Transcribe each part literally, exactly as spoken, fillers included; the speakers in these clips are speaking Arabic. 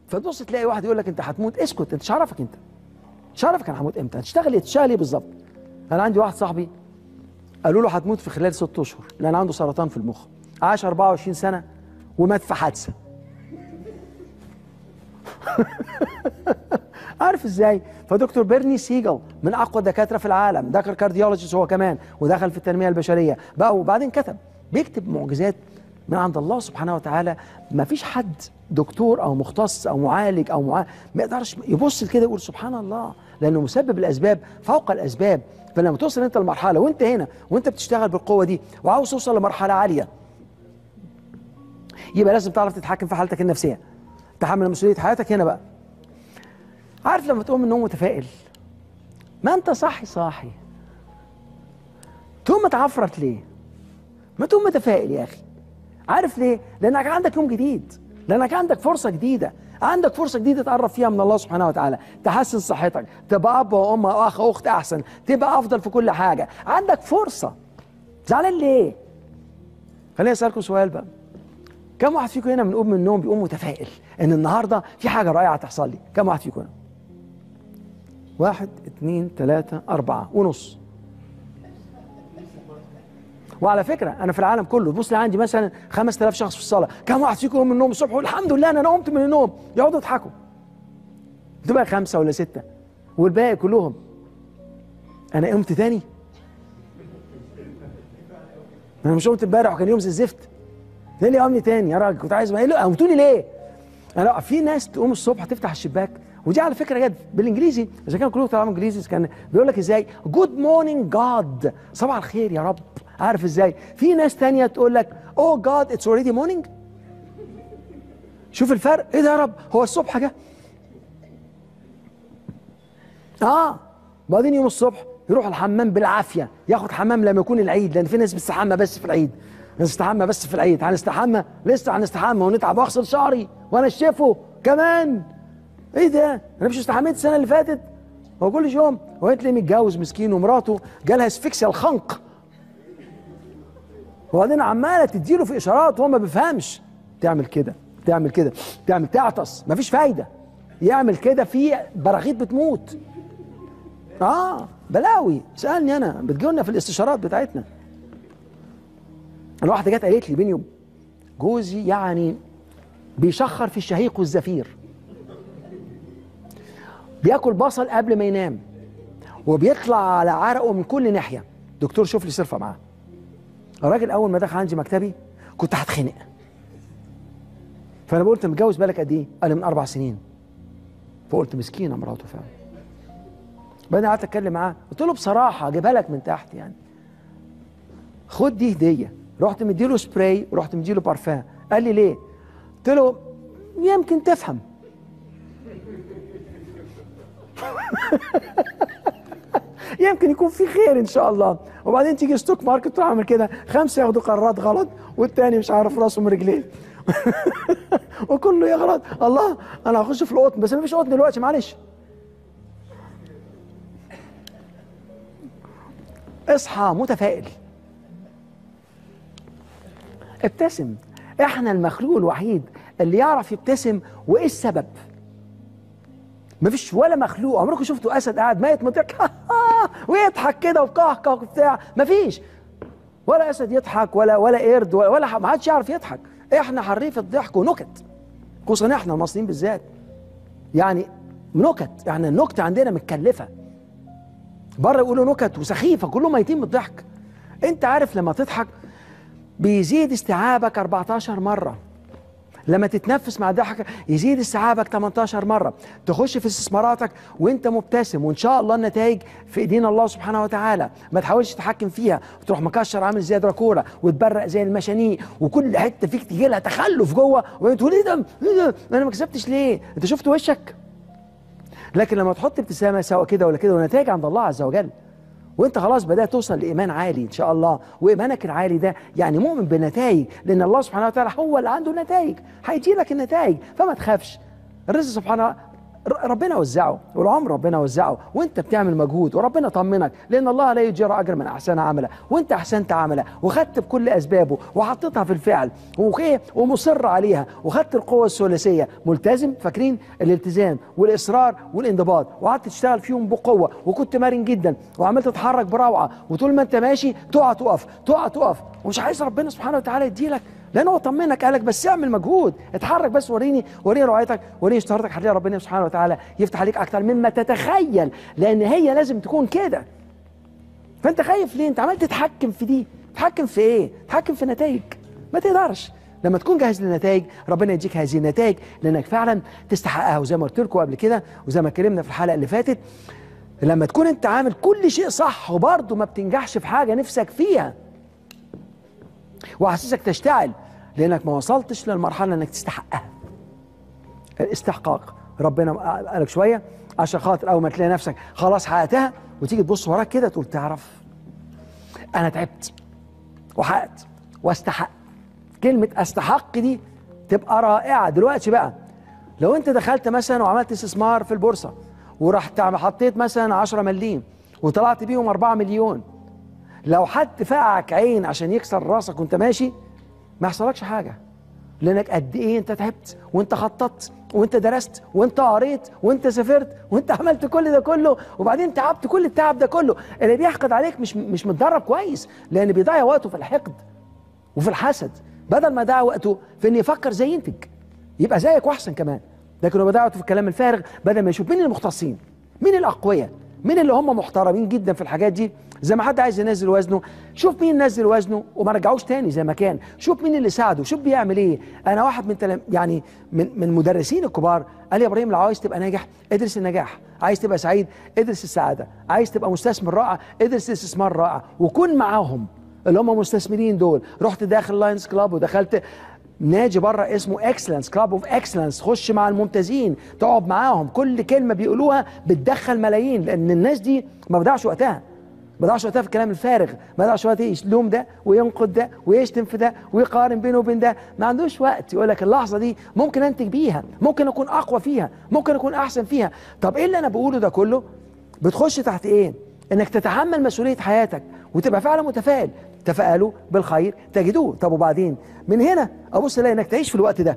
فتبص تلاقي واحد يقول لك انت هتموت، اسكت، انت مش عارفك، انت مش عارفك انا هموت امتى، هتشتغل ايه، تشتغل ايه بالظبط. انا عندي واحد صاحبي قالوا له هتموت في خلال ست اشهر لان عنده سرطان في المخ، عاش أربعة وعشرين سنه ومات في حادثه. عارف ازاي؟ فدكتور بيرني سيجل من اقوى الدكاتره في العالم، دكتور كارديولوجيست هو كمان ودخل في التنميه البشريه بقى، وبعدين كتب بيكتب معجزات من عند الله سبحانه وتعالى. ما فيش حد دكتور او مختص او معالج او معالج ما يقدرش يبص كده يقول سبحان الله، لانه مسبب الاسباب فوق الاسباب. فلما توصل انت لمرحله وانت هنا وانت بتشتغل بالقوه دي وعاوز توصل لمرحله عاليه، يبقى لازم تعرف تتحكم في حالتك النفسيه، تحمل مسؤوليه حياتك هنا بقى. عارف لما تقوم من النوم متفائل، ما انت صاحي صاحي تقوم متعفرت ليه؟ ما تقوم متفائل يا اخي. عارف ليه؟ لانك عندك يوم جديد، لانك عندك فرصه جديده، عندك فرصه جديده تقرب فيها من الله سبحانه وتعالى، تحسن صحتك، تبقى اب وام واخ واخت احسن، تبقى افضل في كل حاجه، عندك فرصه. زعلان ليه؟ خليني اسالكم سؤال بقى، كم واحد فيكم هنا من يقوم من النوم بيقوم متفائل ان النهارده في حاجه رائعه تحصل لي؟ كم واحد فيكم هنا؟ واحد اتنين تلاته اربعه ونص. وعلى فكره انا في العالم كله بص لي عندي مثلا خمسة آلاف شخص في الصاله، كم واحد فيكم يقوم من النوم الصبح يقول الحمد لله انا قمت من النوم؟ يقعدوا يضحكوا. تبقى خمسه ولا سته، والباقي كلهم انا قمت تاني؟ انا مش قمت امبارح وكان يوم زي الزفت، ليه اللي قامني تاني يا راجل؟ كنت عايز ايه؟ قمتوني ليه؟ انا في ناس تقوم الصبح تفتح الشباك، ودي على فكره جد بالانجليزي، اذا كان كلكم بتتعلموا انجليزي كان بيقول لك ازاي جود مورنينج جاد، صباح الخير يا رب. عارف ازاي؟ في ناس تانية تقول لك اوه جاد اتس اوريدي مورنينج. شوف الفرق، ايه ده يا رب؟ هو الصبح جه؟ اه بعدين يوم الصبح يروح الحمام بالعافيه، ياخد حمام لما يكون العيد، لان في ناس بتستحمى بس في العيد، نستحمى بس في العيد، هنستحمى لسه هنستحمى ونتعب واغسل شعري وانشفه كمان. ايه ده؟ انا مش استحميت السنه اللي فاتت؟ هو كل يوم هو تلاقيه متجوز مسكين ومراته جالها اسفكسيا الخنق، وبعدين عماله تديله في اشارات وهو ما بيفهمش، تعمل كده تعمل كده تعمل تعطس، مفيش فايده، يعمل كده في براغيث بتموت. اه بلاوي، سالني انا بتجيلنا في الاستشارات بتاعتنا. الواحده جت قالت لي بيني جوزي يعني بيشخر في الشهيق والزفير، بياكل بصل قبل ما ينام، وبيطلع على عرقه من كل ناحيه. دكتور شوف لي صرفه معاه. الراجل اول ما دخل عندي مكتبي كنت هتخنق، فانا قلت متجوز بالك قد ايه؟ قال لي من اربع سنين. فقلت مسكينه مراته فعلا. بعدين قعدت اتكلم معاه، قلت له بصراحه اجيبها لك من تحت يعني، خد دي هديه. رحت مديله سبراي ورحت مديله بارفان. قال لي ليه؟ قلت له يمكن تفهم. يمكن يكون في خير ان شاء الله. وبعدين تيجي ستوك ماركت تروح عامل كده، خمسه ياخدوا قرارات غلط والتاني مش عارف راسه من رجليه. وكله يغلط. الله انا هخش في القطن، بس ما فيش قطن دلوقتي معلش. اصحى متفائل، ابتسم. احنا المخلوق الوحيد اللي يعرف يبتسم. وايه السبب؟ مفيش ولا مخلوق عمركم شفتوا اسد قاعد ميت مضحك ويضحك كده وقهقه وبتاع؟ مفيش ولا اسد يضحك ولا ولا قرد ولا, ولا ما حدش يعرف يضحك. احنا حريف الضحك ونكت، خصوصا احنا المصريين بالذات، يعني نكت. يعني النكته عندنا متكلفه، بره يقولوا نكت وسخيفه كلهم ميتين من الضحك. انت عارف لما تضحك بيزيد استيعابك أربعتاشر مره، لما تتنفس مع ضحكك يزيد استيعابك تمنتاشر مره، تخش في استثماراتك وانت مبتسم، وان شاء الله النتائج في ايدين الله سبحانه وتعالى. ما تحاولش تتحكم فيها وتروح مكشر عامل زي دراكولا وتبرق زي المشانيق، وكل حته فيك تيجي لها تخلف جوه، وانت تقول ايه ده؟ ايه ده؟ انا ما كسبتش ليه؟ انت شفت وشك؟ لكن لما تحط ابتسامه سواء كده ولا كده ونتائج عند الله عز وجل، وانت خلاص بدات توصل لايمان عالي ان شاء الله، وايمانك العالي ده يعني مؤمن بالنتائج، لان الله سبحانه وتعالى هو اللي عنده النتائج، هيجي لك النتائج، فما تخافش. الرزق سبحانه ربنا وزعه، والعمر ربنا وزعه، وانت بتعمل مجهود وربنا طمنك، لان الله لا يجزي اجر من احسن عملا، وانت احسنت عملا وخدت بكل اسبابه وحطيتها في الفعل وايه ومصر عليها وخدت القوه الثلاثيه، ملتزم. فاكرين الالتزام والاصرار والانضباط، وقعدت تشتغل فيهم بقوه وكنت مرن جدا وعملت تتحرك بروعه، وطول ما انت ماشي تقع تقف تقع تقف، ومش عايز ربنا سبحانه وتعالى يديلك، لان هو طمنك قالك بس اعمل مجهود، اتحرك بس، وريني وريني رعايتك، وريني اشتهارتك، هتلاقي ربنا سبحانه وتعالى يفتح عليك اكتر مما تتخيل، لان هي لازم تكون كده. فانت خايف ليه؟ انت عمال تتحكم في دي، تتحكم في ايه؟ تتحكم في نتائج، ما تقدرش. لما تكون جاهز للنتائج ربنا يديك هذه النتائج لانك فعلا تستحقها. وزي ما قلت لكم قبل كده وزي ما اتكلمنا في الحلقه اللي فاتت، لما تكون انت عامل كل شيء صح وبرضه ما بتنجحش في حاجه نفسك فيها وحاسسك تشتعل لانك ما وصلتش للمرحله انك تستحقها. الاستحقاق ربنا قالك شويه عشان خاطر اول ما تلاقي نفسك خلاص حققتها وتيجي تبص وراك كده تقول تعرف انا تعبت وحققت واستحق. كلمه استحق دي تبقى رائعه. دلوقتي بقى لو انت دخلت مثلا وعملت استثمار في البورصه ورحت حطيت مثلا عشرة مليم وطلعت بيهم أربعة مليون، لو حد فقعك عين عشان يكسر راسك وانت ماشي ما يحصلكش حاجه، لانك قد ايه انت تعبت وانت خططت وانت درست وانت قريت وانت سافرت وانت عملت كل ده كله، وبعدين تعبت كل التعب ده كله. اللي بيحقد عليك مش مش متدرب كويس، لان بيضيع وقته في الحقد وفي الحسد، بدل ما يضيع وقته في ان يفكر زي ينتج يبقى زيك واحسن كمان. لكن هو بيضيع وقته في الكلام الفارغ بدل ما يشوف مين المختصين، مين الاقوياء، مين اللي هم محترمين جدا في الحاجات دي. زي ما حد عايز ينزل وزنه شوف مين نزل وزنه وما رجعوش تاني زي ما كان، شوف مين اللي ساعده، شوف بيعمل ايه. انا واحد من تلم يعني من من مدرسين الكبار قال لي يا ابراهيم لو عايز تبقى ناجح ادرس النجاح، عايز تبقى سعيد ادرس السعاده، عايز تبقى مستثمر رائع ادرس الاستثمار رائع، وكن معاهم اللي هم مستثمرين دول. رحت داخل لاينز كلاب ودخلت نادي بره اسمه اكسلنس كلاب اوف اكسلنس، خش مع الممتازين تقعد معاهم، كل كلمه بيقولوها بتدخل ملايين، لان الناس دي ما بضيعش وقتها ما بضيعش وقتها في الكلام الفارغ، ما بضيعش وقتها يلوم ده وينقد ده ويشتم في ده ويقارن بينه وبين ده، ما عندوش وقت. يقول لك اللحظه دي ممكن انتج بيها، ممكن اكون اقوى فيها، ممكن اكون احسن فيها. طب ايه اللي انا بقوله ده كله؟ بتخش تحت ايه؟ انك تتحمل مسؤوليه حياتك وتبقى فعلا متفائل. تفائلوا بالخير تجدوه. طب وبعدين من هنا ابص الاقي انك تعيش في الوقت ده.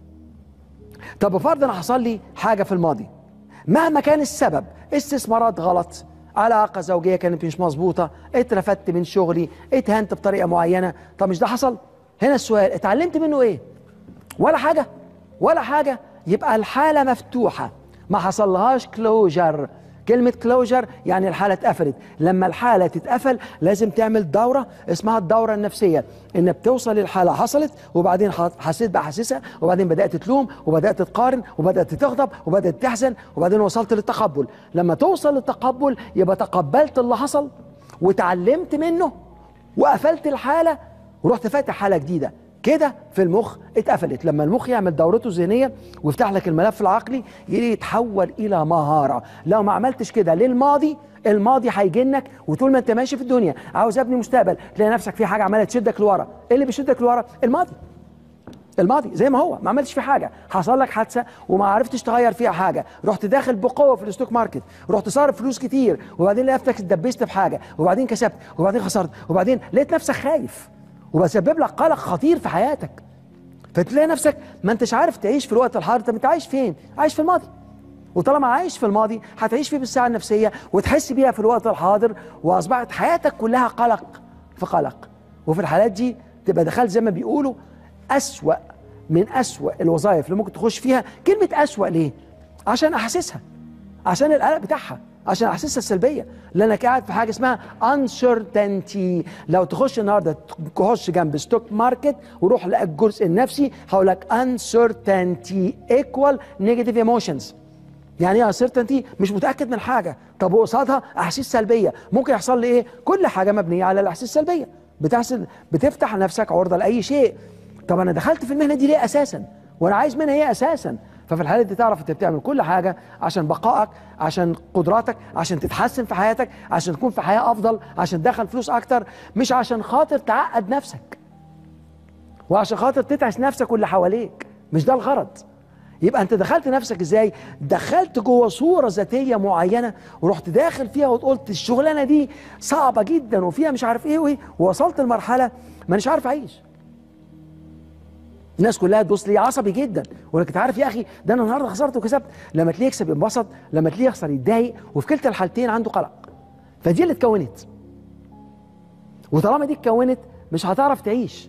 طب بفرض انا حصل لي حاجه في الماضي مهما كان السبب، استثمارات غلط، علاقه زوجيه كانت مش مظبوطه، اترفدت من شغلي، اتهنت بطريقه معينه، طب مش ده حصل؟ هنا السؤال اتعلمت منه ايه؟ ولا حاجه ولا حاجه. يبقى الحاله مفتوحه ما حصلهاش كلوجر. كلمة كلوجر يعني الحالة اتقفلت. لما الحالة تتقفل لازم تعمل دورة اسمها الدورة النفسية، ان بتوصل للحالة حصلت وبعدين حسيت بأحاسيسها وبعدين بدأت تلوم وبدأت تقارن وبدأت تغضب وبدأت تحزن وبعدين وصلت للتقبل. لما توصل للتقبل يبقى تقبلت اللي حصل وتعلمت منه وقفلت الحالة ورحت فاتح حالة جديدة. كده في المخ اتقفلت. لما المخ يعمل دورته الذهنيه ويفتح لك الملف العقلي يتحول الى مهاره. لو ما عملتش كده للماضي، الماضي هيجنك، وطول ما انت ماشي في الدنيا عاوز ابني مستقبل تلاقي نفسك في حاجه عماله تشدك لورا. ايه اللي بيشدك لورا؟ الماضي. الماضي زي ما هو ما عملتش فيه حاجه، حصل لك حادثه وما عرفتش تغير فيها حاجه، رحت داخل بقوه في الستوك ماركت، رحت صارف فلوس كتير وبعدين لقيت نفسك اتدبست في حاجه وبعدين كسبت وبعدين خسرت وبعدين لقيت نفسك خايف وبسبب لك قلق خطير في حياتك. فتلاقي نفسك ما انتش عارف تعيش في الوقت الحاضر. طب انت عايش فين؟ عايش في الماضي. وطالما عايش في الماضي هتعيش فيه بالساعه النفسيه وتحس بيها في الوقت الحاضر، واصبحت حياتك كلها قلق في قلق. وفي الحالات دي تبقى دخلت زي ما بيقولوا اسوأ من اسوأ الوظائف اللي ممكن تخش فيها. كلمه اسوأ ليه؟ عشان احاسيسها، عشان القلق بتاعها، عشان احاسيسها السلبيه، لانك قاعد في حاجه اسمها uncertainty. لو تخش النهارده تخش جنب ستوك ماركت وروح لقى الجزء النفسي هقول لك uncertainty equal negative emotions. يعني ايه uncertainty؟ مش متاكد من حاجه، طب وقصادها احاسيس سلبيه. ممكن يحصل لي ايه؟ كل حاجه مبنيه على الاحاسيس السلبيه، بتحصل بتفتح نفسك عرضه لاي شيء. طب انا دخلت في المهنه دي ليه اساسا؟ وانا عايز منها ايه اساسا؟ ففي الحالة دي تعرف انت بتعمل كل حاجة عشان بقائك، عشان قدراتك، عشان تتحسن في حياتك، عشان تكون في حياة افضل، عشان تدخل فلوس اكتر، مش عشان خاطر تعقد نفسك وعشان خاطر تتعس نفسك واللي حواليك. مش ده الغرض. يبقى انت دخلت نفسك ازاي؟ دخلت جوه صوره ذاتيه معينه ورحت داخل فيها وقلت الشغلانه دي صعبه جدا وفيها مش عارف ايه وايه، ووصلت لمرحله مانيش عارف اعيش. الناس كلها تبص لي عصبي جدا، ولكن انت عارف يا اخي ده انا النهارده خسرت وكسبت. لما تلاقيه يكسب ينبسط، لما تلاقيه يخسر يتضايق، وفي كلتا الحالتين عنده قلق. فدي اللي اتكونت، وطالما دي اتكونت مش هتعرف تعيش.